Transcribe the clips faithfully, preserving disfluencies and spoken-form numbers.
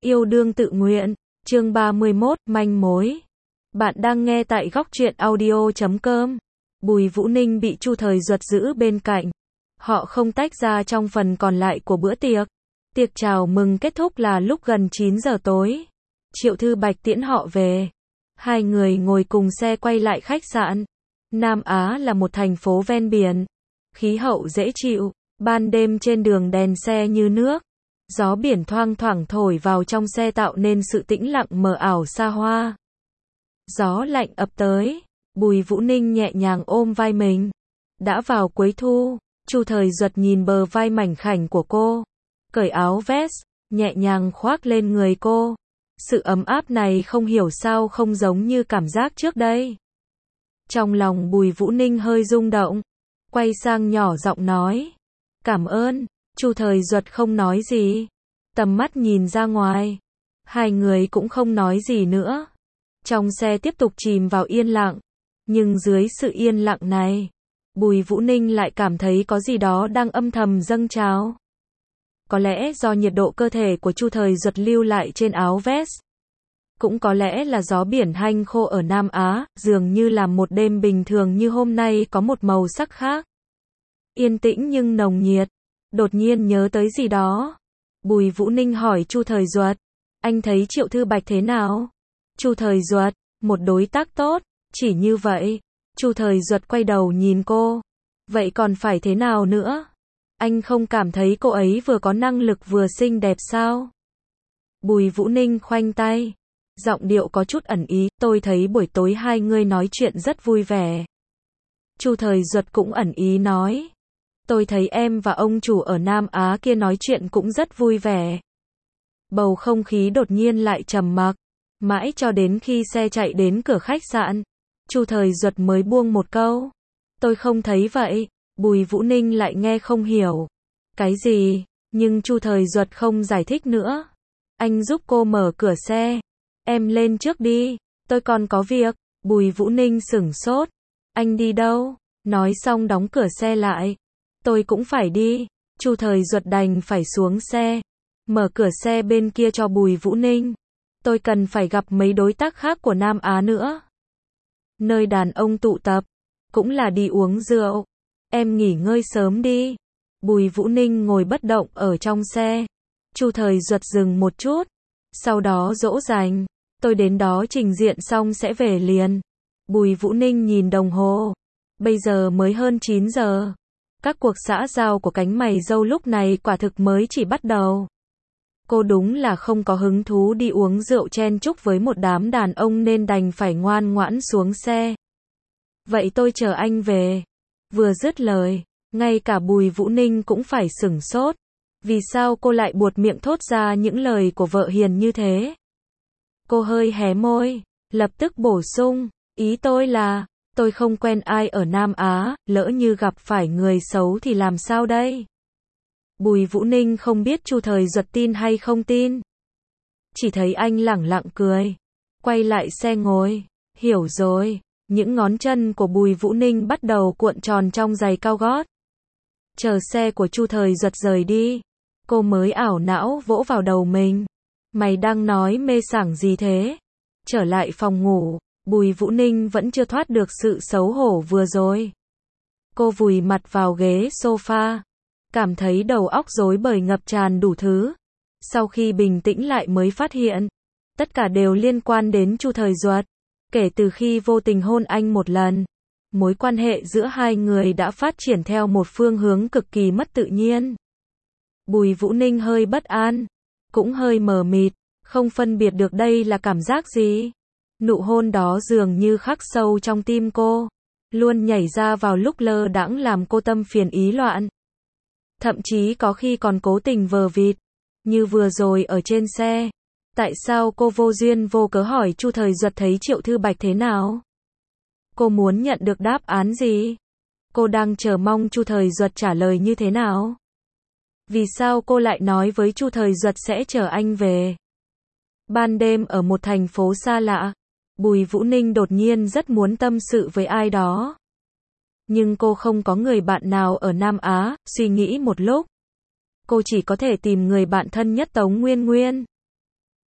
Yêu đương tự nguyện, chương ba mươi mốt, manh mối. Bạn đang nghe tại góc truyện audio chấm com. Bùi Vũ Ninh bị Chu Thời Duật giữ bên cạnh. Họ không tách ra trong phần còn lại của bữa tiệc. Tiệc chào mừng kết thúc là lúc gần chín giờ tối. Triệu Thư Bạch tiễn họ về. Hai người ngồi cùng xe quay lại khách sạn. Nam Á là một thành phố ven biển. Khí hậu dễ chịu, ban đêm trên đường đèn xe như nước. Gió biển thoang thoảng thổi vào trong xe tạo nên sự tĩnh lặng mờ ảo xa hoa. Gió lạnh ập tới, Bùi Vũ Ninh nhẹ nhàng ôm vai mình. Đã vào cuối thu, Chu Thời Duật nhìn bờ vai mảnh khảnh của cô, cởi áo vest, nhẹ nhàng khoác lên người cô. Sự ấm áp này không hiểu sao không giống như cảm giác trước đây. Trong lòng Bùi Vũ Ninh hơi rung động, quay sang nhỏ giọng nói, cảm ơn. Chu Thời Duật không nói gì, tầm mắt nhìn ra ngoài. Hai người cũng không nói gì nữa. Trong xe tiếp tục chìm vào yên lặng. Nhưng dưới sự yên lặng này, Bùi Vũ Ninh lại cảm thấy có gì đó đang âm thầm dâng trào. Có lẽ do nhiệt độ cơ thể của Chu Thời Duật lưu lại trên áo vest. Cũng có lẽ là gió biển hanh khô ở Nam Á, dường như làm một đêm bình thường như hôm nay có một màu sắc khác. Yên tĩnh nhưng nồng nhiệt. Đột nhiên nhớ tới gì đó, Bùi Vũ Ninh hỏi Chu Thời Duật, anh thấy Triệu Thư Bạch thế nào? Chu Thời Duật, một đối tác tốt, chỉ như vậy. Chu Thời Duật quay đầu nhìn cô, vậy còn phải thế nào nữa? Anh không cảm thấy cô ấy vừa có năng lực vừa xinh đẹp sao? Bùi Vũ Ninh khoanh tay, giọng điệu có chút ẩn ý, tôi thấy buổi tối hai người nói chuyện rất vui vẻ. Chu Thời Duật cũng ẩn ý nói, tôi thấy em và ông chủ ở Nam Á kia nói chuyện cũng rất vui vẻ. Bầu không khí đột nhiên lại trầm mặc, mãi cho đến khi xe chạy đến cửa khách sạn, Chu Thời Duật mới buông một câu, tôi không thấy vậy. Bùi Vũ Ninh lại nghe không hiểu. Cái gì? Nhưng Chu Thời Duật không giải thích nữa. Anh giúp cô mở cửa xe. Em lên trước đi, tôi còn có việc. Bùi Vũ Ninh sửng sốt. Anh đi đâu? Nói xong đóng cửa xe lại. Tôi cũng phải đi. Chu Thời Duật đành phải xuống xe, mở cửa xe bên kia cho Bùi Vũ Ninh. Tôi cần phải gặp mấy đối tác khác của Nam Á nữa. Nơi đàn ông tụ tập, cũng là đi uống rượu. Em nghỉ ngơi sớm đi. Bùi Vũ Ninh ngồi bất động ở trong xe. Chu Thời Duật dừng một chút, sau đó dỗ dành, tôi đến đó trình diện xong sẽ về liền. Bùi Vũ Ninh nhìn đồng hồ, bây giờ mới hơn chín giờ. Các cuộc xã giao của cánh mày râu lúc này quả thực mới chỉ bắt đầu. Cô đúng là không có hứng thú đi uống rượu chen chúc với một đám đàn ông nên đành phải ngoan ngoãn xuống xe. Vậy tôi chờ anh về. Vừa dứt lời, ngay cả Bùi Vũ Ninh cũng phải sửng sốt. Vì sao cô lại buột miệng thốt ra những lời của vợ hiền như thế? Cô hơi hé môi, lập tức bổ sung, ý tôi là, tôi không quen ai ở Nam Á, lỡ như gặp phải người xấu thì làm sao đây? Bùi Vũ Ninh không biết Chu Thời Duật tin hay không tin. Chỉ thấy anh lẳng lặng cười, quay lại xe ngồi, hiểu rồi. Những ngón chân của Bùi Vũ Ninh bắt đầu cuộn tròn trong giày cao gót. Chờ xe của Chu Thời Duật rời đi, cô mới ảo não vỗ vào đầu mình. Mày đang nói mê sảng gì thế? Trở lại phòng ngủ, Bùi Vũ Ninh vẫn chưa thoát được sự xấu hổ vừa rồi. Cô vùi mặt vào ghế sofa, cảm thấy đầu óc rối bời ngập tràn đủ thứ. Sau khi bình tĩnh lại mới phát hiện, tất cả đều liên quan đến Chu Thời Duật. Kể từ khi vô tình hôn anh một lần, mối quan hệ giữa hai người đã phát triển theo một phương hướng cực kỳ mất tự nhiên. Bùi Vũ Ninh hơi bất an, cũng hơi mờ mịt, không phân biệt được đây là cảm giác gì. Nụ hôn đó dường như khắc sâu trong tim cô, luôn nhảy ra vào lúc lơ đãng làm cô tâm phiền ý loạn. Thậm chí có khi còn cố tình vờ vịt, như vừa rồi ở trên xe. Tại sao cô vô duyên vô cớ hỏi Chu Thời Duật thấy Triệu Thư Bạch thế nào? Cô muốn nhận được đáp án gì? Cô đang chờ mong Chu Thời Duật trả lời như thế nào? Vì sao cô lại nói với Chu Thời Duật sẽ chờ anh về? Ban đêm ở một thành phố xa lạ, Bùi Vũ Ninh đột nhiên rất muốn tâm sự với ai đó. Nhưng cô không có người bạn nào ở Nam Á, suy nghĩ một lúc. Cô chỉ có thể tìm người bạn thân nhất Tống Nguyên Nguyên.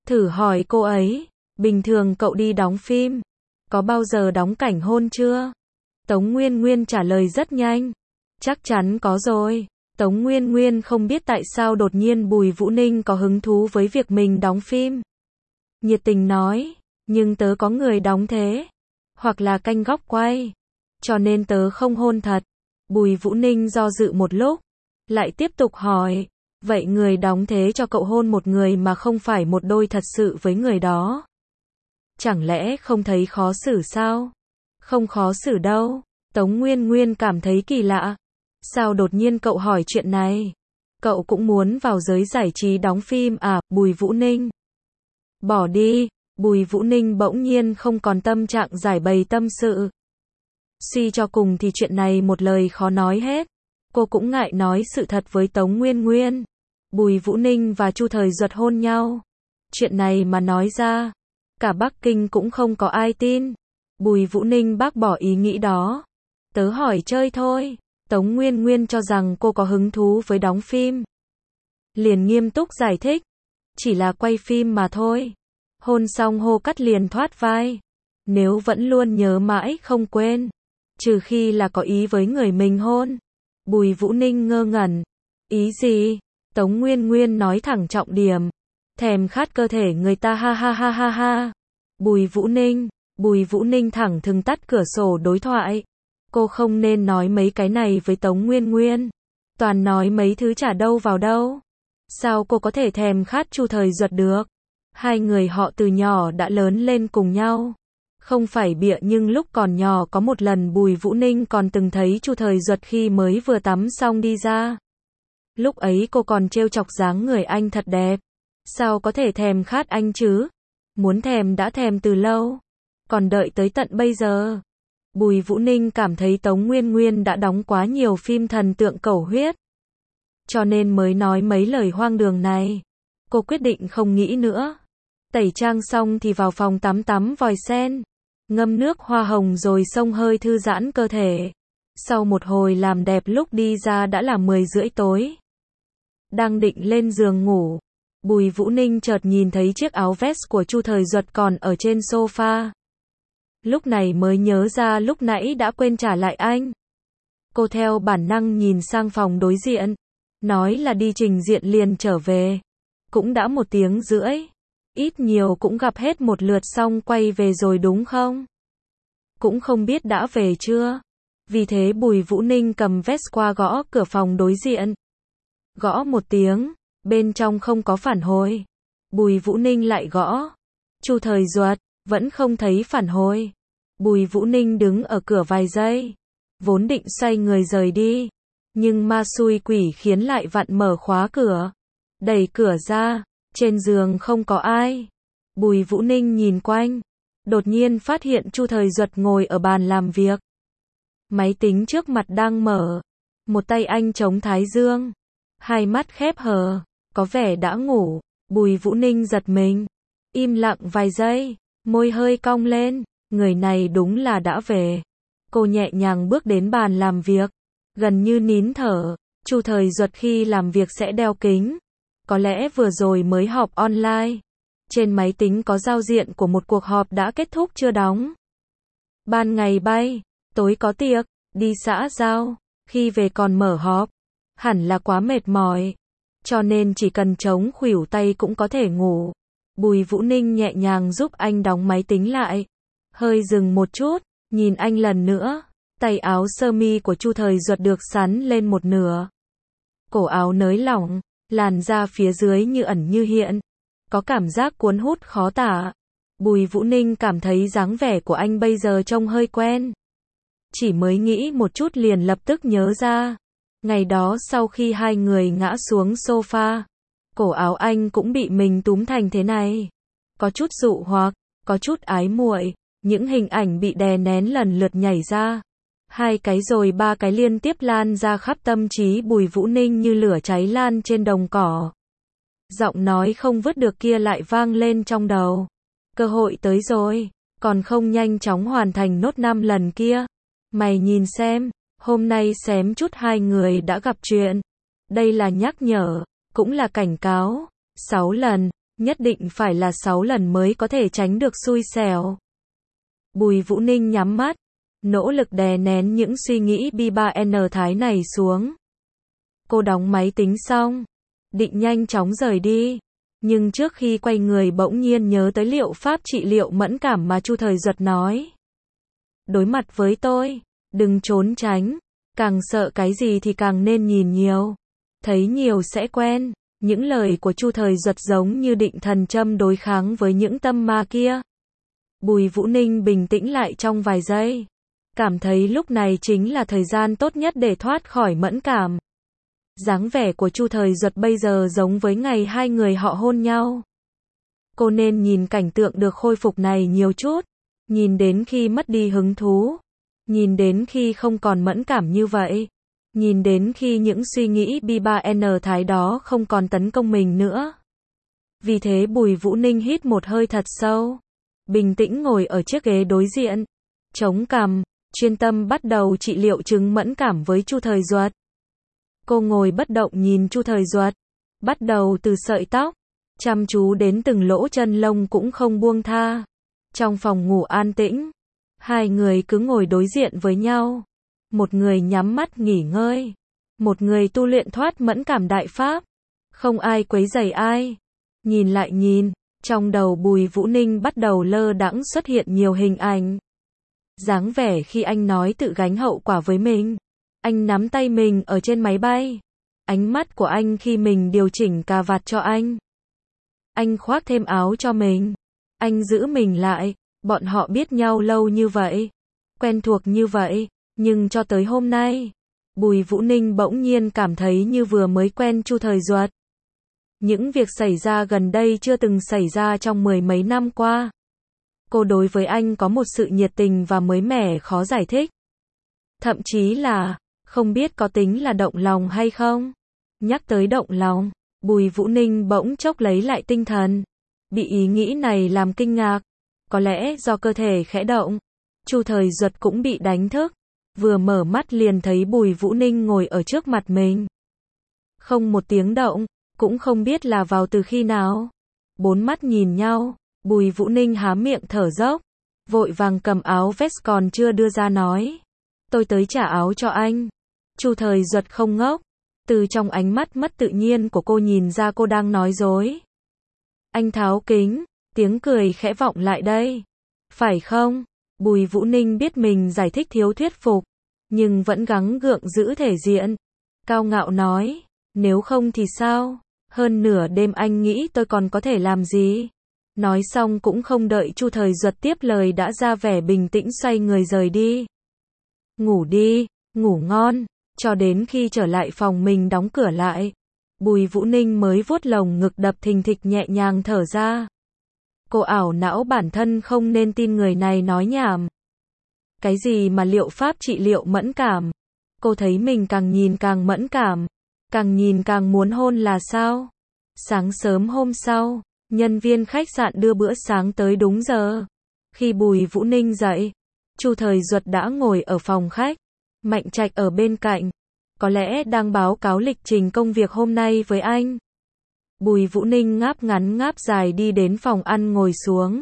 Thử hỏi cô ấy, bình thường cậu đi đóng phim, có bao giờ đóng cảnh hôn chưa? Tống Nguyên Nguyên trả lời rất nhanh. Chắc chắn có rồi. Tống Nguyên Nguyên không biết tại sao đột nhiên Bùi Vũ Ninh có hứng thú với việc mình đóng phim. Nhiệt tình nói, nhưng tớ có người đóng thế, hoặc là canh góc quay, cho nên tớ không hôn thật. Bùi Vũ Ninh do dự một lúc, lại tiếp tục hỏi, vậy người đóng thế cho cậu hôn một người mà không phải một đôi thật sự với người đó, chẳng lẽ không thấy khó xử sao? Không khó xử đâu. Tống Nguyên Nguyên cảm thấy kỳ lạ. Sao đột nhiên cậu hỏi chuyện này? Cậu cũng muốn vào giới giải trí đóng phim à? Bùi Vũ Ninh. Bỏ đi. Bùi Vũ Ninh bỗng nhiên không còn tâm trạng giải bày tâm sự. Suy cho cùng thì chuyện này một lời khó nói hết. Cô cũng ngại nói sự thật với Tống Nguyên Nguyên. Bùi Vũ Ninh và Chu Thời Duật hôn nhau. Chuyện này mà nói ra, cả Bắc Kinh cũng không có ai tin. Bùi Vũ Ninh bác bỏ ý nghĩ đó. Tớ hỏi chơi thôi. Tống Nguyên Nguyên cho rằng cô có hứng thú với đóng phim. Liền nghiêm túc giải thích. Chỉ là quay phim mà thôi. Hôn xong hô cắt liền thoát vai. Nếu vẫn luôn nhớ mãi không quên. Trừ khi là có ý với người mình hôn. Bùi Vũ Ninh ngơ ngẩn. Ý gì? Tống Nguyên Nguyên nói thẳng trọng điểm. Thèm khát cơ thể người ta ha ha ha ha ha. Bùi Vũ Ninh. Bùi Vũ Ninh thẳng thừng tắt cửa sổ đối thoại. Cô không nên nói mấy cái này với Tống Nguyên Nguyên. Toàn nói mấy thứ chả đâu vào đâu. Sao cô có thể thèm khát Chu Thời Duật được? Hai người họ từ nhỏ đã lớn lên cùng nhau. Không phải bịa nhưng lúc còn nhỏ có một lần Bùi Vũ Ninh còn từng thấy Chu Thời Duật khi mới vừa tắm xong đi ra. Lúc ấy cô còn trêu chọc dáng người anh thật đẹp. Sao có thể thèm khát anh chứ? Muốn thèm đã thèm từ lâu. Còn đợi tới tận bây giờ. Bùi Vũ Ninh cảm thấy Tống Nguyên Nguyên đã đóng quá nhiều phim thần tượng cẩu huyết. Cho nên mới nói mấy lời hoang đường này. Cô quyết định không nghĩ nữa. Tẩy trang xong thì vào phòng tắm tắm vòi sen. Ngâm nước hoa hồng rồi xông hơi thư giãn cơ thể. Sau một hồi làm đẹp lúc đi ra đã là mười rưỡi tối. Đang định lên giường ngủ. Bùi Vũ Ninh chợt nhìn thấy chiếc áo vest của Chu Thời Duật còn ở trên sofa. Lúc này mới nhớ ra lúc nãy đã quên trả lại anh. Cô theo bản năng nhìn sang phòng đối diện. Nói là đi trình diện liền trở về. Cũng đã một tiếng rưỡi. Ít nhiều cũng gặp hết một lượt xong quay về rồi đúng không? Cũng không biết đã về chưa. Vì thế Bùi Vũ Ninh cầm vest qua gõ cửa phòng đối diện. Gõ một tiếng. Bên trong không có phản hồi. Bùi Vũ Ninh lại gõ. Chu Thời Duật. Vẫn không thấy phản hồi. Bùi Vũ Ninh đứng ở cửa vài giây. Vốn định xoay người rời đi. Nhưng ma xui quỷ khiến lại vặn mở khóa cửa. Đẩy cửa ra. Trên giường không có ai. Bùi Vũ Ninh nhìn quanh. Đột nhiên phát hiện Chu Thời Duật ngồi ở bàn làm việc. Máy tính trước mặt đang mở. Một tay anh chống thái dương. Hai mắt khép hờ. Có vẻ đã ngủ. Bùi Vũ Ninh giật mình. Im lặng vài giây. Môi hơi cong lên. Người này đúng là đã về. Cô nhẹ nhàng bước đến bàn làm việc. Gần như nín thở. Chu Thời Duật khi làm việc sẽ đeo kính. Có lẽ vừa rồi mới họp online. Trên máy tính có giao diện của một cuộc họp đã kết thúc chưa đóng. Ban ngày bay. Tối có tiệc. Đi xã giao. Khi về còn mở họp. Hẳn là quá mệt mỏi. Cho nên chỉ cần chống khuỷu tay cũng có thể ngủ. Bùi Vũ Ninh nhẹ nhàng giúp anh đóng máy tính lại. Hơi dừng một chút. Nhìn anh lần nữa. Tay áo sơ mi của Chu Thời Duật được sắn lên một nửa. Cổ áo nới lỏng. Làn da phía dưới như ẩn như hiện. Có cảm giác cuốn hút khó tả. Bùi Vũ Ninh cảm thấy dáng vẻ của anh bây giờ trông hơi quen. Chỉ mới nghĩ một chút liền lập tức nhớ ra. Ngày đó sau khi hai người ngã xuống sofa. Cổ áo anh cũng bị mình túm thành thế này. Có chút dụ hoặc, có chút ái muội. Những hình ảnh bị đè nén lần lượt nhảy ra. Hai cái rồi ba cái liên tiếp lan ra khắp tâm trí Bùi Vũ Ninh như lửa cháy lan trên đồng cỏ. Giọng nói không vứt được kia lại vang lên trong đầu. Cơ hội tới rồi, còn không nhanh chóng hoàn thành nốt năm lần kia. Mày nhìn xem, hôm nay xém chút hai người đã gặp chuyện. Đây là nhắc nhở, cũng là cảnh cáo. Sáu lần, Nhất định phải là sáu lần mới có thể tránh được xui xẻo. Bùi Vũ Ninh nhắm mắt, nỗ lực đè nén những suy nghĩ bi ba n thái này xuống. Cô đóng máy tính xong, định nhanh chóng rời đi. Nhưng trước khi quay người bỗng nhiên nhớ tới liệu pháp trị liệu mẫn cảm mà Chu Thời Duật nói. Đối mặt với tôi, đừng trốn tránh, càng sợ cái gì thì càng nên nhìn nhiều. Thấy nhiều sẽ quen. Những lời của Chu Thời Duật giống như định thần châm đối kháng với những tâm ma kia. Bùi Vũ Ninh bình tĩnh lại trong vài giây. Cảm thấy lúc này chính là thời gian tốt nhất để thoát khỏi mẫn cảm. Dáng vẻ của Chu Thời Duật bây giờ giống với ngày hai người họ hôn nhau. Cô nên nhìn cảnh tượng được khôi phục này nhiều chút. Nhìn đến khi mất đi hứng thú. Nhìn đến khi không còn mẫn cảm như vậy. Nhìn đến khi những suy nghĩ bi ba n thái đó không còn tấn công mình nữa. Vì thế Bùi Vũ Ninh hít một hơi thật sâu. Bình tĩnh ngồi ở chiếc ghế đối diện. Chống cằm, chuyên tâm bắt đầu trị liệu chứng mẫn cảm với Chu Thời Duật. Cô ngồi bất động nhìn Chu Thời Duật. Bắt đầu từ sợi tóc. Chăm chú đến từng lỗ chân lông cũng không buông tha. Trong phòng ngủ an tĩnh. Hai người cứ ngồi đối diện với nhau. Một người nhắm mắt nghỉ ngơi. Một người tu luyện thoát mẫn cảm đại pháp. Không ai quấy rầy ai. Nhìn lại nhìn, trong đầu Bùi Vũ Ninh bắt đầu lơ đãng xuất hiện nhiều hình ảnh. Dáng vẻ khi anh nói tự gánh hậu quả với mình. Anh nắm tay mình ở trên máy bay. Ánh mắt của anh khi mình điều chỉnh cà vạt cho anh. Anh khoác thêm áo cho mình. Anh giữ mình lại. Bọn họ biết nhau lâu như vậy. Quen thuộc như vậy. Nhưng cho tới hôm nay, Bùi Vũ Ninh bỗng nhiên cảm thấy như vừa mới quen Chu Thời Duật. Những việc xảy ra gần đây chưa từng xảy ra trong mười mấy năm qua. Cô đối với anh có một sự nhiệt tình và mới mẻ khó giải thích. Thậm chí là, không biết có tính là động lòng hay không. Nhắc tới động lòng, Bùi Vũ Ninh bỗng chốc lấy lại tinh thần. Bị ý nghĩ này làm kinh ngạc. Có lẽ do cơ thể khẽ động. Chu Thời Duật cũng bị đánh thức. Vừa mở mắt liền thấy Bùi Vũ Ninh ngồi ở trước mặt mình. Không một tiếng động, cũng không biết là vào từ khi nào. Bốn mắt nhìn nhau, Bùi Vũ Ninh há miệng thở dốc. Vội vàng cầm áo vest còn chưa đưa ra nói. Tôi tới trả áo cho anh. Chu Thời Duật không ngốc. Từ trong ánh mắt mất tự nhiên của cô nhìn ra cô đang nói dối. Anh tháo kính, tiếng cười khẽ vọng lại đây. Phải không? Bùi Vũ Ninh biết mình giải thích thiếu thuyết phục, nhưng vẫn gắng gượng giữ thể diện. Cao ngạo nói, nếu không thì sao? Hơn nửa đêm anh nghĩ tôi còn có thể làm gì? Nói xong cũng không đợi Chu Thời Duật tiếp lời đã ra vẻ bình tĩnh xoay người rời đi. Ngủ đi, ngủ ngon, cho đến khi trở lại phòng mình đóng cửa lại. Bùi Vũ Ninh mới vuốt lồng ngực đập thình thịch nhẹ nhàng thở ra. Cô ảo não bản thân không nên tin người này nói nhảm. Cái gì mà liệu pháp trị liệu mẫn cảm? Cô thấy mình càng nhìn càng mẫn cảm. Càng nhìn càng muốn hôn là sao? Sáng sớm hôm sau, nhân viên khách sạn đưa bữa sáng tới đúng giờ. Khi Bùi Vũ Ninh dậy, Chu Thời Duật đã ngồi ở phòng khách. Mạnh Trạch ở bên cạnh. Có lẽ đang báo cáo lịch trình công việc hôm nay với anh. Bùi Vũ Ninh ngáp ngắn ngáp dài đi đến phòng ăn ngồi xuống.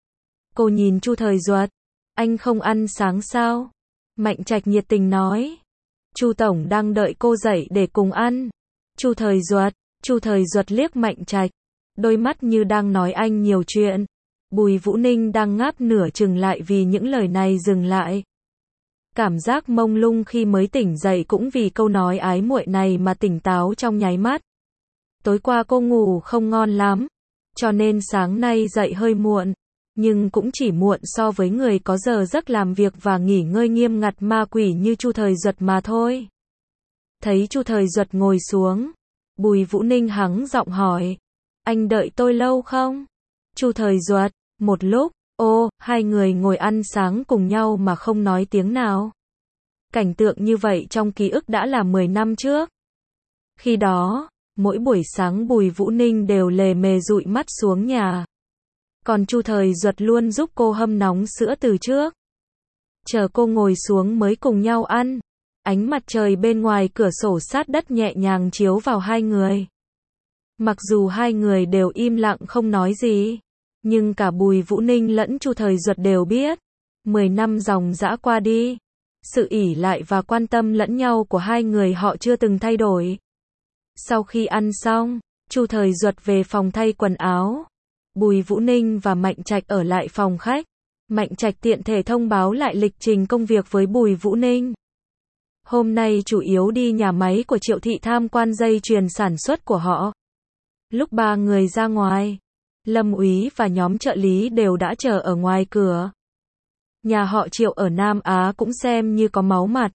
Cô nhìn Chu Thời Duật. Anh không ăn sáng sao? Mạnh Trạch nhiệt tình nói. Chu tổng đang đợi cô dậy để cùng ăn. Chu Thời Duật. Chu Thời Duật liếc Mạnh Trạch. Đôi mắt như đang nói anh nhiều chuyện. Bùi Vũ Ninh đang ngáp nửa chừng lại vì những lời này dừng lại. Cảm giác mông lung khi mới tỉnh dậy cũng vì câu nói ái muội này mà tỉnh táo trong nháy mắt. Tối qua cô ngủ không ngon lắm, cho nên sáng nay dậy hơi muộn, nhưng cũng chỉ muộn so với người có giờ giấc làm việc và nghỉ ngơi nghiêm ngặt ma quỷ như Chu Thời Duật mà thôi. Thấy Chu Thời Duật ngồi xuống, Bùi Vũ Ninh hắng giọng hỏi, anh đợi tôi lâu không? Chu Thời Duật, một lúc, ô, hai người ngồi ăn sáng cùng nhau mà không nói tiếng nào. Cảnh tượng như vậy trong ký ức đã là mười năm trước. Khi đó, mỗi buổi sáng Bùi Vũ Ninh đều lề mề dụi mắt xuống nhà. Còn Chu Thời Duật luôn giúp cô hâm nóng sữa từ trước. Chờ cô ngồi xuống mới cùng nhau ăn. Ánh mặt trời bên ngoài cửa sổ sát đất nhẹ nhàng chiếu vào hai người. Mặc dù hai người đều im lặng không nói gì, nhưng cả Bùi Vũ Ninh lẫn Chu Thời Duật đều biết, mười năm dòng dã qua đi, sự ỷ lại và quan tâm lẫn nhau của hai người họ chưa từng thay đổi. Sau khi ăn xong, Chu Thời Duật về phòng thay quần áo. Bùi Vũ Ninh và Mạnh Trạch ở lại phòng khách. Mạnh Trạch tiện thể thông báo lại lịch trình công việc với Bùi Vũ Ninh. Hôm nay chủ yếu đi nhà máy của Triệu Thị tham quan dây chuyền sản xuất của họ. Lúc ba người ra ngoài, Lâm Úy và nhóm trợ lý đều đã chờ ở ngoài cửa. Nhà họ Triệu ở Nam Á cũng xem như có máu mặt.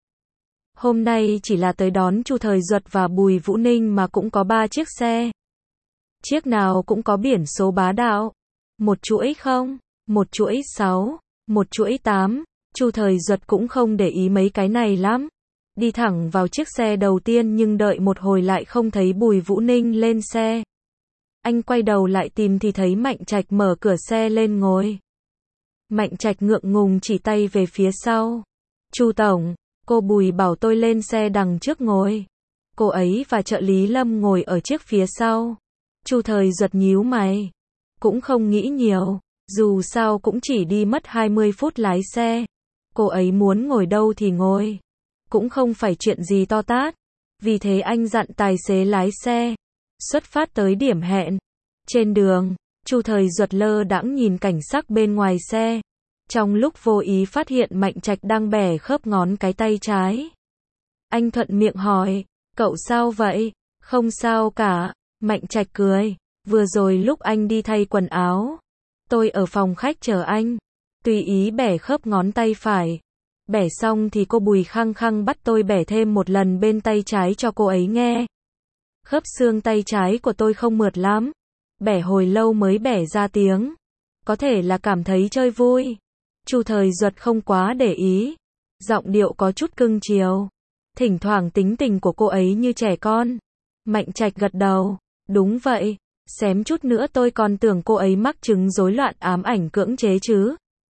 Hôm nay chỉ là tới đón Chu Thời Duật và Bùi Vũ Ninh mà cũng có ba chiếc xe. Chiếc nào cũng có biển số bá đạo. Một chuỗi không, một chuỗi sáu, một chuỗi tám. Chu Thời Duật cũng không để ý mấy cái này lắm. Đi thẳng vào chiếc xe đầu tiên nhưng đợi một hồi lại không thấy Bùi Vũ Ninh lên xe. Anh quay đầu lại tìm thì thấy Mạnh Trạch mở cửa xe lên ngồi. Mạnh Trạch ngượng ngùng chỉ tay về phía sau. Chu tổng, cô Bùi bảo tôi lên xe đằng trước ngồi. Cô ấy và trợ lý Lâm ngồi ở chiếc phía sau. Chu Thời Duật nhíu mày. Cũng không nghĩ nhiều, dù sao cũng chỉ đi mất hai mươi phút lái xe. Cô ấy muốn ngồi đâu thì ngồi. Cũng không phải chuyện gì to tát. Vì thế anh dặn tài xế lái xe. Xuất phát tới điểm hẹn. Trên đường, Chu Thời Duật lơ đãng nhìn cảnh sắc bên ngoài xe. Trong lúc vô ý phát hiện Mạnh Trạch đang bẻ khớp ngón cái tay trái. Anh thuận miệng hỏi, cậu sao vậy? Không sao cả. Mạnh Trạch cười, vừa rồi lúc anh đi thay quần áo, tôi ở phòng khách chờ anh, tùy ý bẻ khớp ngón tay phải. Bẻ xong thì cô Bùi khăng khăng bắt tôi bẻ thêm một lần bên tay trái cho cô ấy nghe. Khớp xương tay trái của tôi không mượt lắm, bẻ hồi lâu mới bẻ ra tiếng. Có thể là cảm thấy chơi vui. Chu Thời Duật không quá để ý, giọng điệu có chút cưng chiều. Thỉnh thoảng tính tình của cô ấy như trẻ con. Mạnh Trạch gật đầu, đúng vậy, xém chút nữa tôi còn tưởng cô ấy mắc chứng rối loạn ám ảnh cưỡng chế chứ.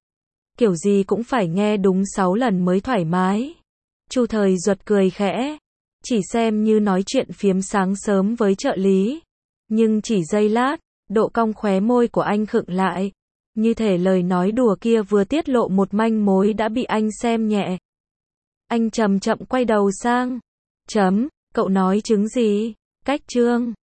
Kiểu gì cũng phải nghe đúng sáu lần mới thoải mái. Chu Thời Duật cười khẽ, chỉ xem như nói chuyện phiếm sáng sớm với trợ lý. Nhưng chỉ giây lát, độ cong khóe môi của anh khựng lại. Như thể lời nói đùa kia vừa tiết lộ một manh mối đã bị anh xem nhẹ. Anh chậm chậm quay đầu sang. Chấm, cậu nói chứng gì? Cách chương.